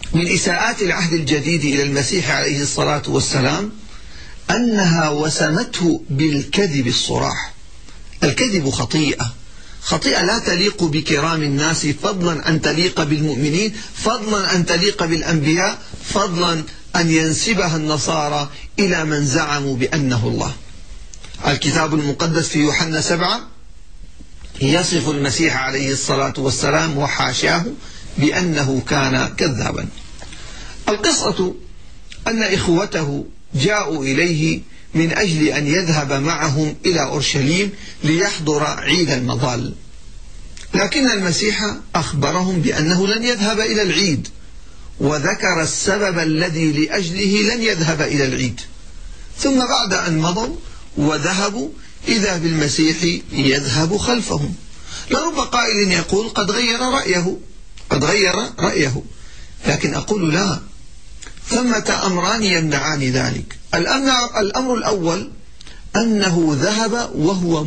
من إساءات العهد الجديد إلى المسيح عليه الصلاة والسلام أنها وسمته بالكذب الصراح. الكذب خطيئة لا تليق بكرام الناس، فضلا أن تليق بالمؤمنين، فضلا أن تليق بالأنبياء، فضلا أن ينسبها النصارى إلى من زعموا بأنه الله. الكتاب المقدس في يوحنا 7 يصف المسيح عليه الصلاة والسلام وحاشاه بأنه كان كذابا. القصة أن إخوته جاءوا إليه من أجل أن يذهب معهم إلى أورشليم ليحضر عيد المظال، لكن المسيح أخبرهم بأنه لن يذهب إلى العيد، وذكر السبب الذي لأجله لن يذهب إلى العيد. ثم بعد أن مضوا وذهبوا إذا بالمسيح يذهب خلفهم. لرب قائل يقول قد غير رأيه، لكن أقول لا، ثمة أمران يمنعان ذلك. الأمر الأول أنه ذهب وهو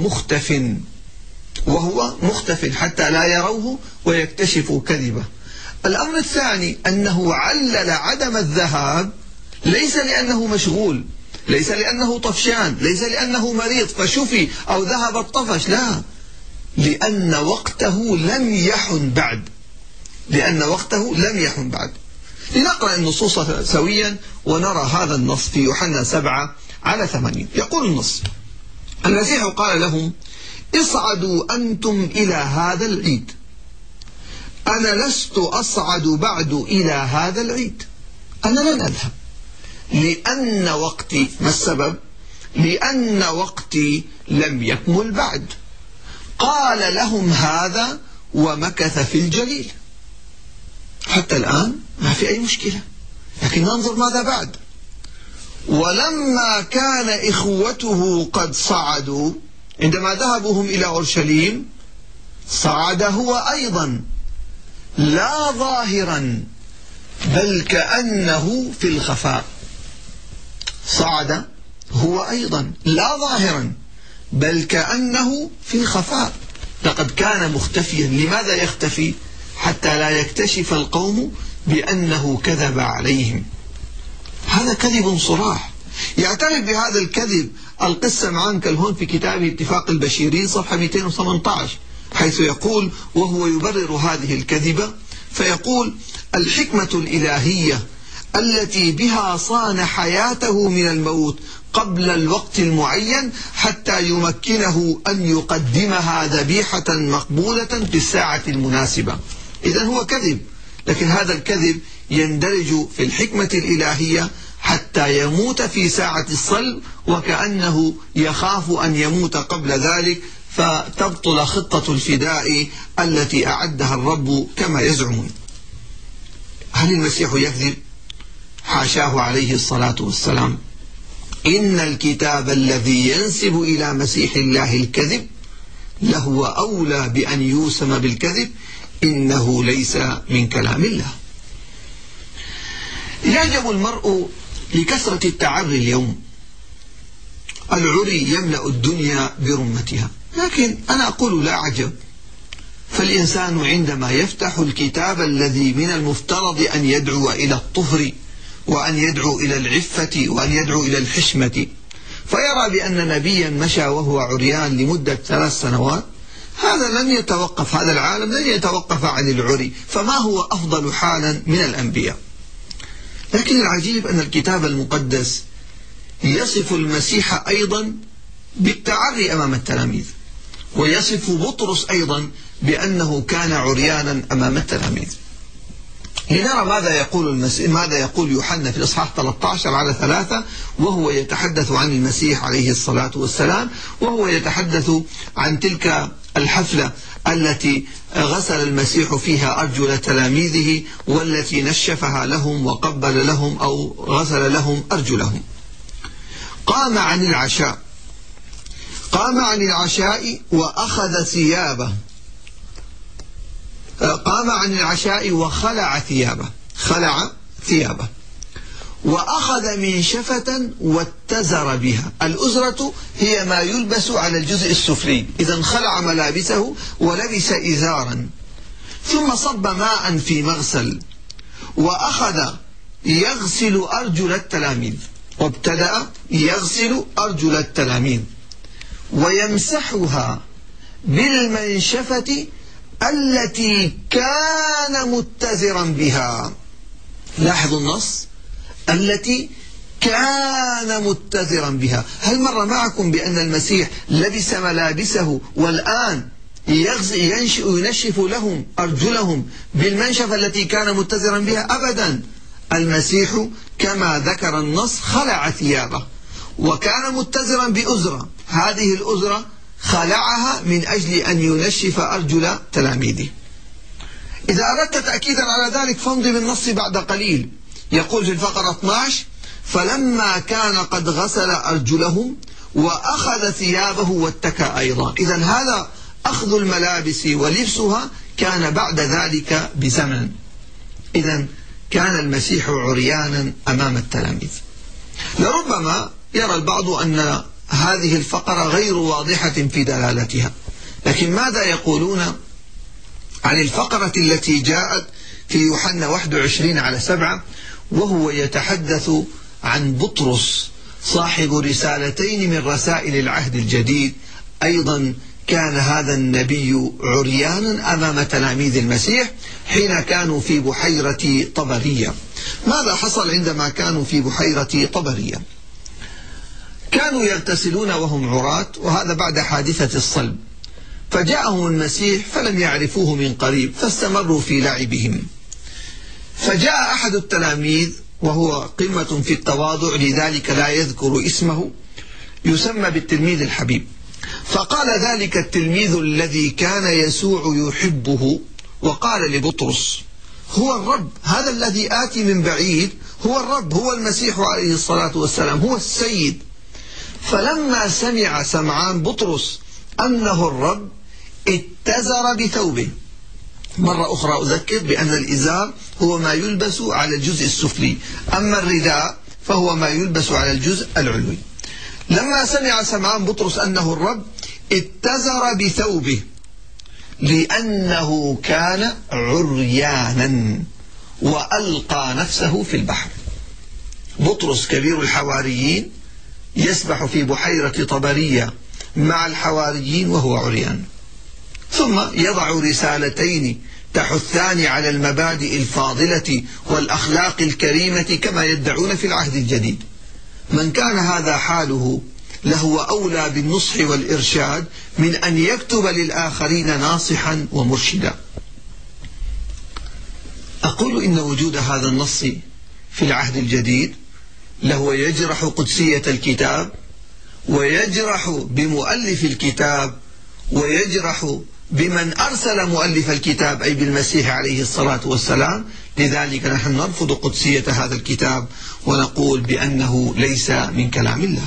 مختف حتى لا يروه ويكتشفوا كذبه. الأمر الثاني أنه علل عدم الذهاب ليس لأنه مشغول، ليس لأنه طفشان، ليس لأنه مريض فشفي أو ذهب الطفش، لا، لأن وقته لم يحن بعد. لنقرأ النصوص سويا ونرى هذا النص في يوحنا 7:80. يقول النص: المسيح قال لهم: اصعدوا أنتم إلى هذا العيد، أنا لست أصعد بعد إلى هذا العيد، أنا لن أذهب لأن وقتي، ما السبب؟ لأن وقتي لم يكمل بعد. قال لهم هذا ومكث في الجليل. حتى الآن ما في أي مشكلة، لكن ننظر ماذا بعد. ولما كان إخوته قد صعدوا، عندما ذهبوا هم إلى أورشليم صعد هو أيضا، لا ظاهرا بل كأنه في الخفاء. صعد هو أيضا لا ظاهرا بل كأنه في الخفاء. لقد كان مختفيا. لماذا يختفي؟ حتى لا يكتشف القوم بأنه كذب عليهم. هذا كذب صراح. يعترف بهذا الكذب القس معان كالهون في كتابه اتفاق البشيرين صفحة 218، حيث يقول وهو يبرر هذه الكذبة فيقول: الحكمة الإلهية التي بها صان حياته من الموت قبل الوقت المعين حتى يمكنه أن يقدمها ذبيحة مقبولة في الساعة المناسبة. إذن هو كذب، لكن هذا الكذب يندرج في الحكمة الإلهية حتى يموت في ساعة الصلب، وكأنه يخاف أن يموت قبل ذلك فتبطل خطة الفداء التي أعدها الرب كما يزعمون. هل المسيح يكذب؟ حاشاه عليه الصلاة والسلام. إن الكتاب الذي ينسب إلى مسيح الله الكذب لهو أولى بأن يوسم بالكذب، إنه ليس من كلام الله. يعجب المرء لكثرة التعري اليوم. العري يملأ الدنيا برمتها، لكن أنا أقول لا عجب، فالإنسان عندما يفتح الكتاب الذي من المفترض أن يدعو إلى الطهر وأن يدعو إلى العفة وأن يدعو إلى الحشمة، فيرى بأن نبيا مشى وهو عريان لمدة 3 سنوات، هذا لن يتوقف، هذا العالم لن يتوقف عن العري، فما هو أفضل حالا من الأنبياء؟ لكن العجيب أن الكتاب المقدس يصف المسيح أيضا بالتعري أمام التلاميذ، ويصف بطرس أيضا بأنه كان عريانا أمام التلاميذ. لنرى ماذا يقول يوحنا في الإصحاح 13:3 وهو يتحدث عن المسيح عليه الصلاة والسلام، وهو يتحدث عن تلك الحفلة التي غسل المسيح فيها أرجل تلاميذه، والتي نشفها لهم وقبل لهم أو غسل لهم أرجلهم. قام عن العشاء وأخذ ثيابه، قام عن العشاء وخلع ثيابه وأخذ منشفة واتزر بها. الأزرة هي ما يلبس على الجزء السفلي، إذن خلع ملابسه ولبس إزارا، ثم صب ماء في مغسل وأخذ يغسل أرجل التلاميذ، وابتدأ يغسل أرجل التلاميذ ويمسحها بالمنشفة التي كان متزرا بها. لاحظوا النص، التي كان متزرا بها. هل مر معكم بأن المسيح لبس ملابسه والآن ينشف لهم أرجلهم بالمنشفة التي كان متزرا بها؟ أبدا. المسيح كما ذكر النص خلع ثيابه وكان متزرا بأزرة، هذه الأزرة خلعها من أجل أن ينشف أرجل تلاميذه. إذا أردت تأكيدا على ذلك فانظر النص بعد قليل، يقول في الفقرة 12: فلما كان قد غسل أرجلهم وأخذ ثيابه واتكى أيضا. إذن هذا أخذ الملابس ولبسها كان بعد ذلك بزمن. إذن كان المسيح عريانا أمام التلاميذ. لربما يرى البعض أن هذه الفقرة غير واضحة في دلالتها، لكن ماذا يقولون عن الفقرة التي جاءت في يوحنا 21:7، وهو يتحدث عن بطرس صاحب رسالتين من رسائل العهد الجديد. أيضا كان هذا النبي عريانا أمام تلاميذ المسيح حين كانوا في بحيرة طبرية. ماذا حصل عندما كانوا في بحيرة طبرية؟ كانوا يغتسلون وهم عراة، وهذا بعد حادثة الصلب، فجاءهم المسيح فلم يعرفوه من قريب فاستمروا في لعبهم. فجاء أحد التلاميذ وهو قمة في التواضع لذلك لا يذكر اسمه، يسمى بالتلميذ الحبيب، فقال ذلك التلميذ الذي كان يسوع يحبه وقال لبطرس: هو الرب، هذا الذي آتي من بعيد هو الرب، هو المسيح عليه الصلاة والسلام، هو السيد. فلما سمع سمعان بطرس أنه الرب اتزر بثوبه. مرة أخرى أذكر بأن الإزار هو ما يلبس على الجزء السفلي، أما الرداء فهو ما يلبس على الجزء العلوي. لما سمع سمعان بطرس أنه الرب اتزر بثوبه لأنه كان عريانا وألقى نفسه في البحر. بطرس كبير الحواريين يسبح في بحيرة طبرية مع الحواريين وهو عريان، ثم يضع رسالتين تحثان على المبادئ الفاضلة والأخلاق الكريمة كما يدعون في العهد الجديد. من كان هذا حاله لهو أولى بالنصح والإرشاد من أن يكتب للآخرين ناصحا ومرشدا. أقول إن وجود هذا النص في العهد الجديد لهو يجرح قدسية الكتاب، ويجرح بمؤلف الكتاب، ويجرح بمن أرسل مؤلف الكتاب أي بالمسيح عليه الصلاة والسلام. لذلك نحن نرفض قدسية هذا الكتاب ونقول بأنه ليس من كلام الله.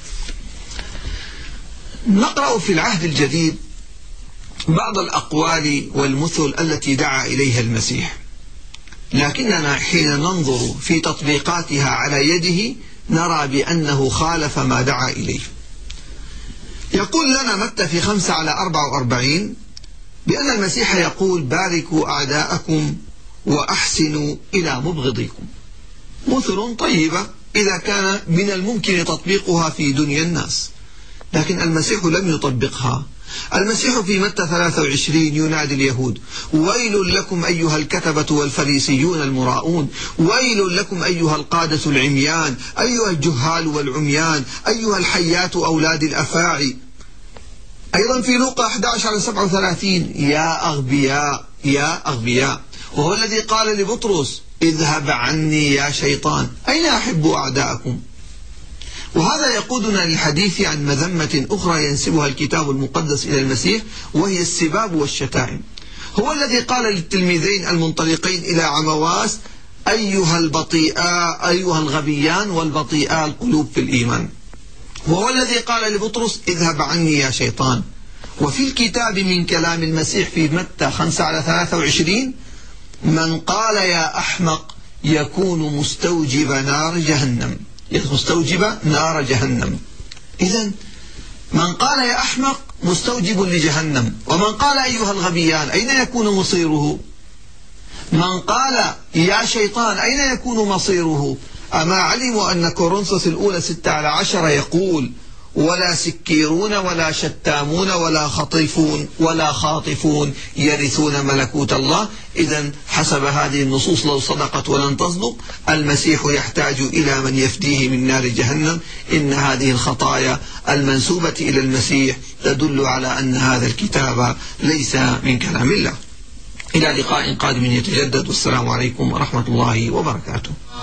نقرأ في العهد الجديد بعض الأقوال والمثل التي دعا إليها المسيح، لكننا حين ننظر في تطبيقاتها على يده نرى بأنه خالف ما دعا إليه. يقول لنا متى في 5:44 بأن المسيح يقول: باركوا أعداءكم وأحسنوا إلى مبغضيكم. مثل طيبة إذا كان من الممكن تطبيقها في دنيا الناس، لكن المسيح لم يطبقها. المسيح في متى 23 ينادي اليهود: ويل لكم أيها الكتبة والفريسيون المراؤون، ويل لكم أيها القادة العميان، أيها الجهال والعميان، أيها الحيات أولاد الأفاعي. أيضا في لوقا 11:37 يا أغبياء يا أغبياء. وهو الذي قال لبطرس: اذهب عني يا شيطان، أين أحب أعداءكم؟ وهذا يقودنا للحديث عن مذمة أخرى ينسبها الكتاب المقدس إلى المسيح، وهي السباب والشتائم. هو الذي قال للتلميذين المنطلقين إلى عمواس: أيها البطيئاء أيها الغبيان والبطيئاء القلوب في الإيمان. وهو الذي قال لبطرس: اذهب عني يا شيطان. وفي الكتاب من كلام المسيح في متى 5:23 من قال يا أحمق يكون مستوجب نار جهنم، مستوجب نار جهنم. إذن من قال يا أحمق مستوجب لجهنم، ومن قال أيها الغبيان أين يكون مصيره؟ من قال يا شيطان أين يكون مصيره؟ أما علموا أن كورنثوس الأولى 16 يقول ولا سكيرون ولا شتامون ولا خطيفون ولا خاطفون يرثون ملكوت الله. إذن حسب هذه النصوص لو صدقت ولن تصدق المسيح يحتاج إلى من يفديه من نار جهنم. إن هذه الخطايا المنسوبة إلى المسيح تدل على أن هذا الكتاب ليس من كلام الله. إلى لقاء قادم يتجدد، والسلام عليكم ورحمة الله وبركاته.